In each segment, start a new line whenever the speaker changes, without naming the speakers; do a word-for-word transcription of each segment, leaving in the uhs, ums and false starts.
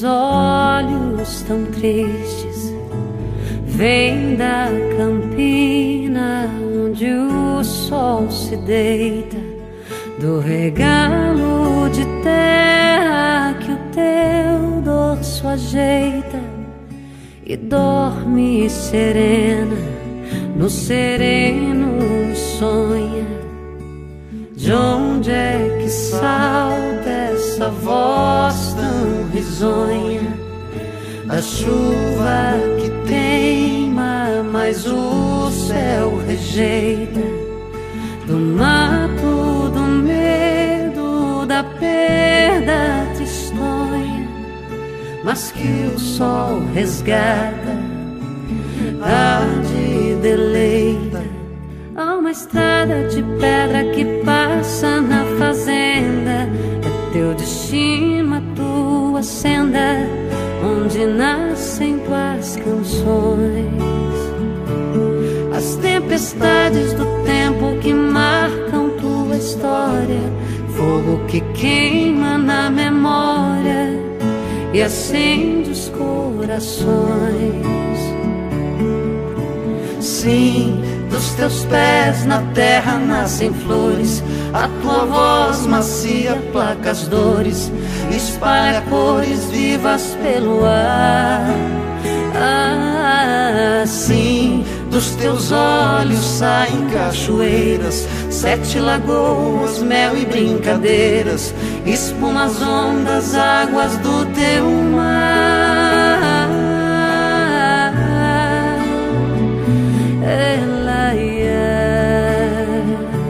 teus olhos tão tristes vêm da campina onde o sol se deita, do regalo de terra que o teu dorso ajeita, e dorme serena no sereno e sonha. De onde é que salta essa voz tão risonha? A chuva que teima, mas o céu rejeita, do mato, do medo, da perda tristonha, mas que o sol resgata, arde e deleita. Há uma estrada de pedra que passa na fazenda, é teu destino, a tua senda, onde nascem tuas canções. As tempestades do tempo que marcam tua história, fogo que queima na memória e acende os corações. Sim, dos teus pés na terra nascem flores, a tua voz macia placa as dores, espalha cores vivas pelo ar. Ah, sim, dos teus olhos saem cachoeiras, sete lagoas, mel e brincadeiras, espuma as ondas, águas do teu mar. Ela é.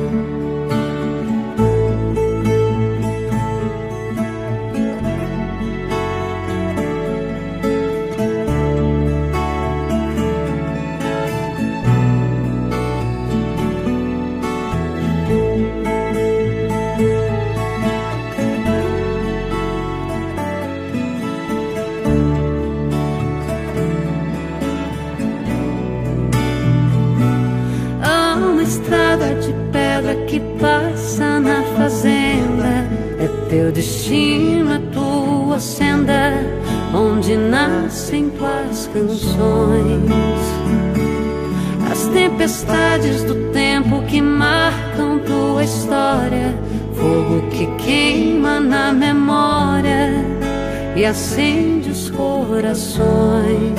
Estrada de pedra que passa na fazenda, é teu destino, a tua senda, onde nascem tuas canções. As tempestades do tempo que marcam tua história, fogo que queima na memória e acende os corações.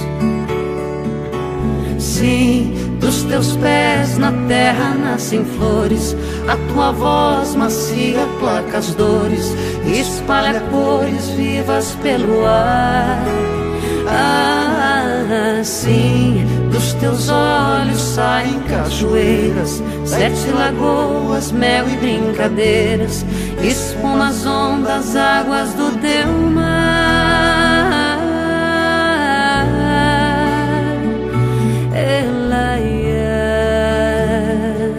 Sim, dos teus pés na terra nascem flores, a tua voz macia placa as dores, espalha cores vivas pelo ar. Ah, sim, dos teus olhos saem cachoeiras, sete lagoas, mel e brincadeiras, espuma as ondas, águas do teu mar. Ela é.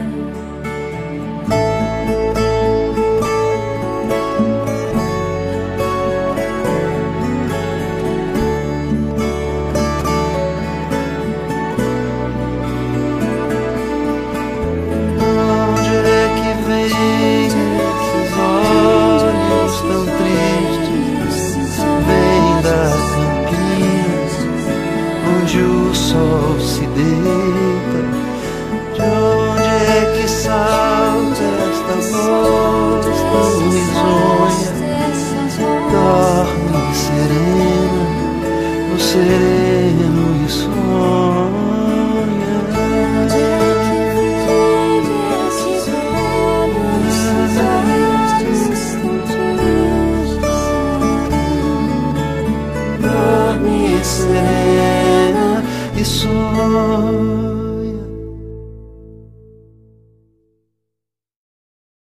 Onde é que vem esses olhos tão tristes? Vem da campina onde o sol se deita. De onde é que salta esta voz tão risonha? Dorme serena no sereno